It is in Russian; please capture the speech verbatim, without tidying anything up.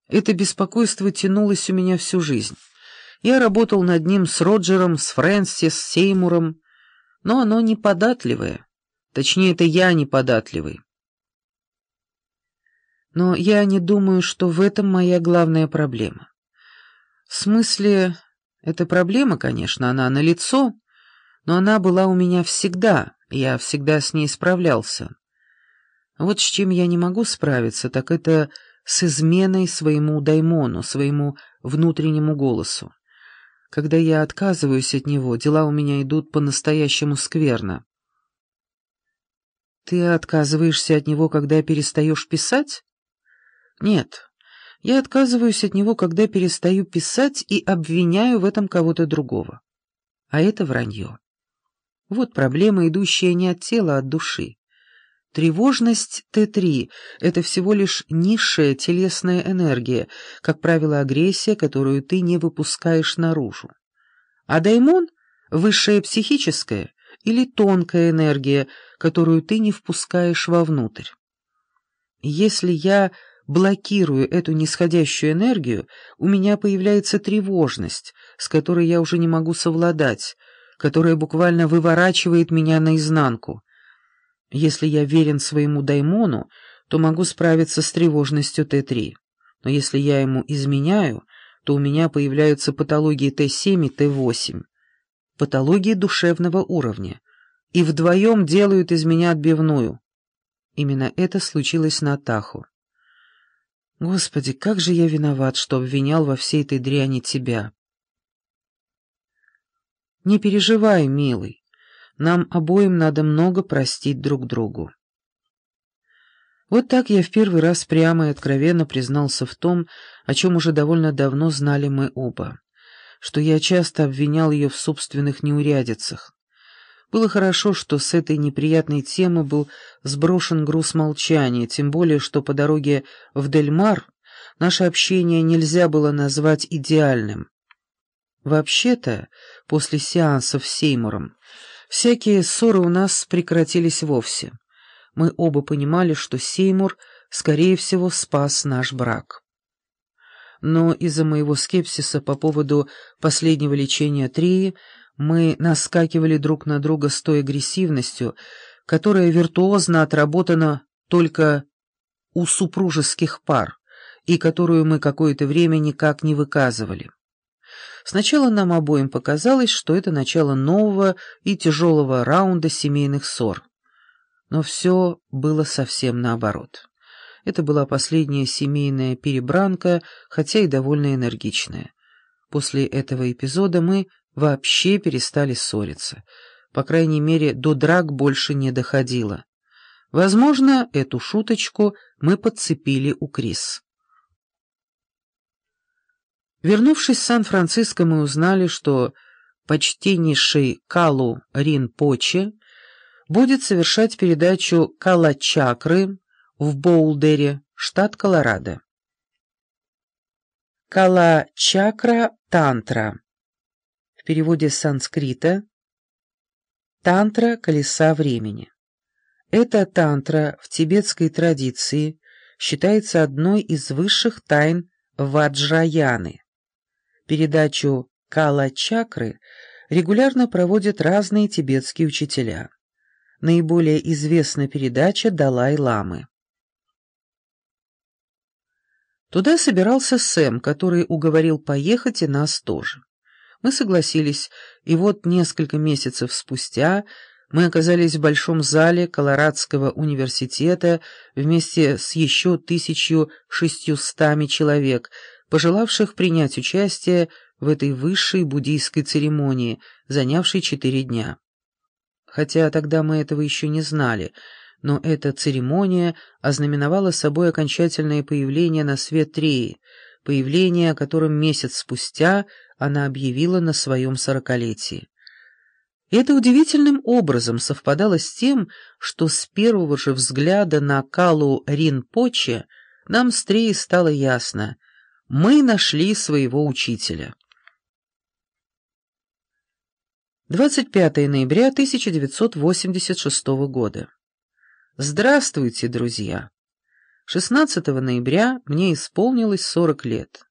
Это беспокойство тянулось у меня всю жизнь. Я работал над ним с Роджером, с Фрэнсис, с Сеймуром, но оно неподатливое. Точнее, это я неподатливый. Но я не думаю, что в этом моя главная проблема. В смысле, эта проблема, конечно, она налицо, но она была у меня всегда, я всегда с ней справлялся. Вот с чем я не могу справиться, так это с изменой своему даймону, своему внутреннему голосу. Когда я отказываюсь от него, дела у меня идут по-настоящему скверно. Ты отказываешься от него, когда перестаешь писать? Нет, я отказываюсь от него, когда перестаю писать и обвиняю в этом кого-то другого. А это вранье. Вот проблема, идущая не от тела, а от души. Тревожность Т три — это всего лишь низшая телесная энергия, как правило, агрессия, которую ты не выпускаешь наружу. А даймон — высшая психическая или тонкая энергия, которую ты не впускаешь вовнутрь. Если я блокирую эту нисходящую энергию, у меня появляется тревожность, с которой я уже не могу совладать, которая буквально выворачивает меня наизнанку. Если я верен своему даймону, то могу справиться с тревожностью Т три. Но если я ему изменяю, то у меня появляются патологии Т семь и Т восемь. Патологии душевного уровня. И вдвоем делают из меня отбивную. Именно это случилось на Тахо. Господи, как же я виноват, что обвинял во всей этой дряни тебя. Не переживай, милый. Нам обоим надо много простить друг другу. Вот так я в первый раз прямо и откровенно признался в том, о чем уже довольно давно знали мы оба, что я часто обвинял ее в собственных неурядицах. Было хорошо, что с этой неприятной темы был сброшен груз молчания, тем более, что по дороге в Дель-Мар наше общение нельзя было назвать идеальным. Вообще-то, после сеансов с Сеймуром, всякие ссоры у нас прекратились вовсе. Мы оба понимали, что Сеймур, скорее всего, спас наш брак. Но из-за моего скепсиса по поводу последнего лечения Трии мы наскакивали друг на друга с той агрессивностью, которая виртуозно отработана только у супружеских пар, и которую мы какое-то время никак не выказывали. Сначала нам обоим показалось, что это начало нового и тяжелого раунда семейных ссор. Но все было совсем наоборот. Это была последняя семейная перебранка, хотя и довольно энергичная. После этого эпизода мы вообще перестали ссориться. По крайней мере, до драк больше не доходило. Возможно, эту шуточку мы подцепили у Крис. Вернувшись в Сан-Франциско, мы узнали, что почтеннейший Калу Ринпоче будет совершать передачу Кала-чакры в Боулдере, штат Колорадо. Кала-чакра-тантра. В переводе с санскрита «тантра колеса времени». Эта тантра в тибетской традиции считается одной из высших тайн ваджраяны. Передачу Кала-чакры регулярно проводят разные тибетские учителя. Наиболее известна передача Далай-ламы. Туда собирался Сэм, который уговорил поехать и нас тоже. Мы согласились, и вот несколько месяцев спустя мы оказались в большом зале Колорадского университета вместе с еще тысячью шестьюстами человек, пожелавших принять участие в этой высшей буддийской церемонии, занявшей четыре дня. Хотя тогда мы этого еще не знали, но эта церемония ознаменовала собой окончательное появление на свет Треи, появление, о котором месяц спустя она объявила на своем сорокалетии. И это удивительным образом совпадало с тем, что с первого же взгляда на Калу Ринпоче нам с Треей стало ясно — мы нашли своего учителя. двадцать пятое ноября тысяча девятьсот восемьдесят шестого года. Здравствуйте, друзья! шестнадцатого ноября мне исполнилось сорок лет.